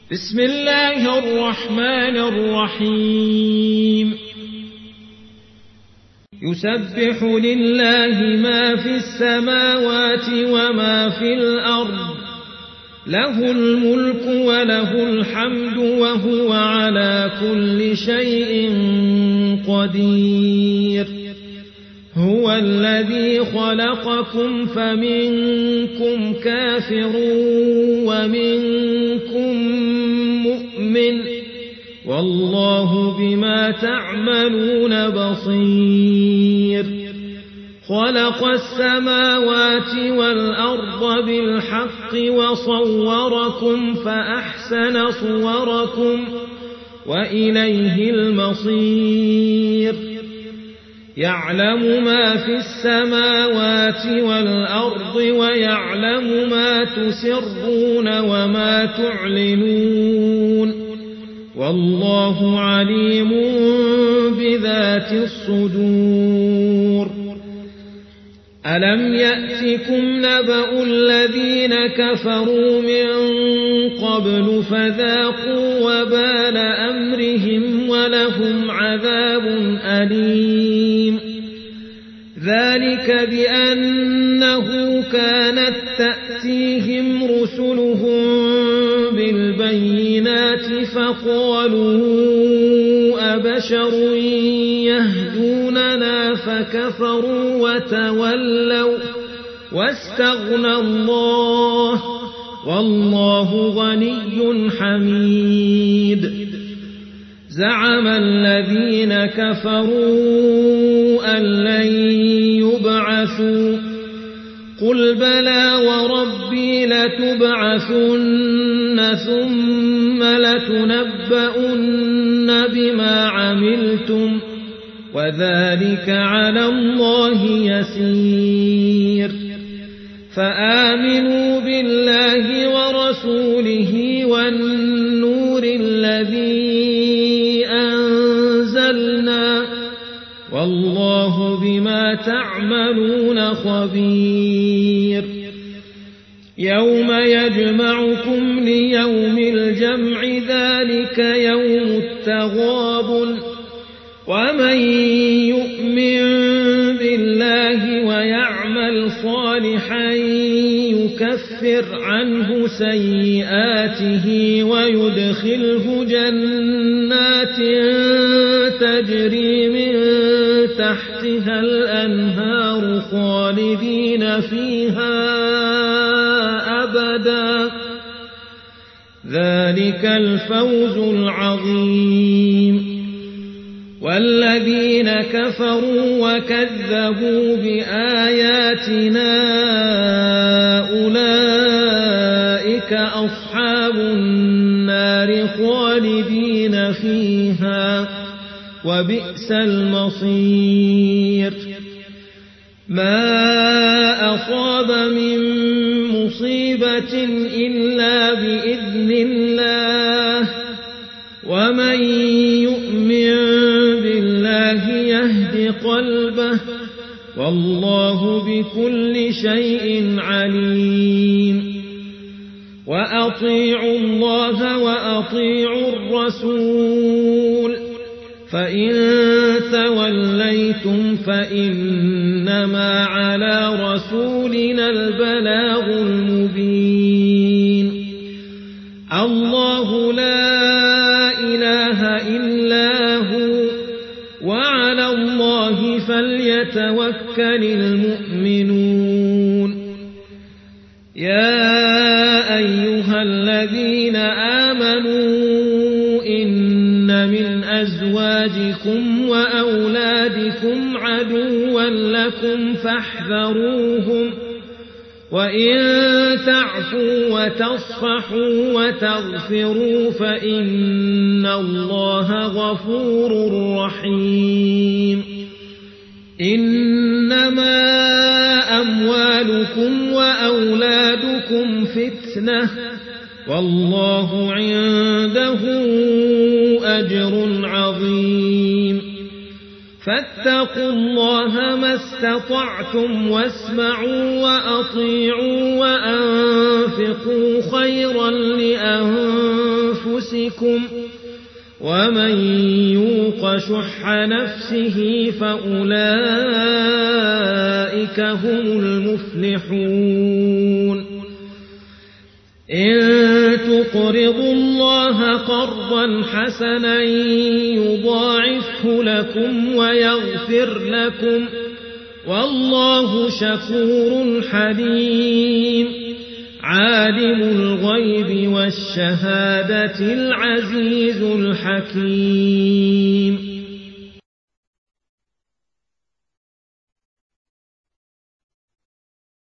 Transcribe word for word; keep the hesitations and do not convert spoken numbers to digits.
بسم الله الرحمن الرحيم يسبح لله ما في السماوات وما في الأرض له الملك وله الحمد وهو على كل شيء قدير هو الذي خلقكم فمنكم كافر ومنكم مؤمن والله بما تعملون بصير خلق السماوات والأرض بالحق وصوركم فأحسن صوركم وإليه المصير يعلم ما في السماوات والأرض ويعلم ما تسرون وما تعلنون والله عليم بذات الصدور ألم يأتكم نبأ الذين كفروا من قبل فذاقوا وبال أمرهم ولهم عذاب أليم ذلك بأنه كانت تأتيهم رسلهم بالبينات فقالوا أبشر يهدوننا فكفروا وتولوا واستغنى الله والله غني حميد زعم الذين كفروا أن لن يبعثوا قل بلى وربي لتبعثن ثم لتنبؤن بما عملتم وذلك على الله يسير فآمنوا بالله ورسوله والنور الذي أنزلنا والله بما تعملون خبير يوم يجمعكم ليوم الجمع ذلك يوم التغابن ومن يؤمن بالله ويعمل صالحا يكفر عنه سيئاته ويدخله جنات تجري من تحتها الأنهار خالدين فيها أبدا ذلك الفوز العظيم والذين كفروا وكذبوا بآياتنا أولئك أصحاب النار خالدين فيها وبئس المصير ما أصاب من مصيبة إلا بإذن الله ومن يؤمن بالله يهد قلبه والله بكل شيء عليم وأطيعوا الله وأطيعوا الرسول فإن توليتم فإنما على رسولنا البلاغ المبين الله لا إله إلا هو وعلى الله فليتوكل المؤمنون يا أيها الذين آمنوا إن من أزواجكم وأولادكم عدوا لكم فاحذروهم وإن تعفوا وتصفحوا وتغفروا فإن الله غفور رحيم إنما أموالكم وأولادكم فتنة والله عنده أجر عظيم فاتقوا الله ما استطعتم واسمعوا وأطيعوا وأنفقوا خيرا لأنفسكم أنفسكم ومن يوق شح نفسه فأولئك هم المفلحون إن تقرضوا الله قرضا حسنا يضاعفه لكم ويغفر لكم والله شكور حليم عالم الغيب والشهادة العزيز الحكيم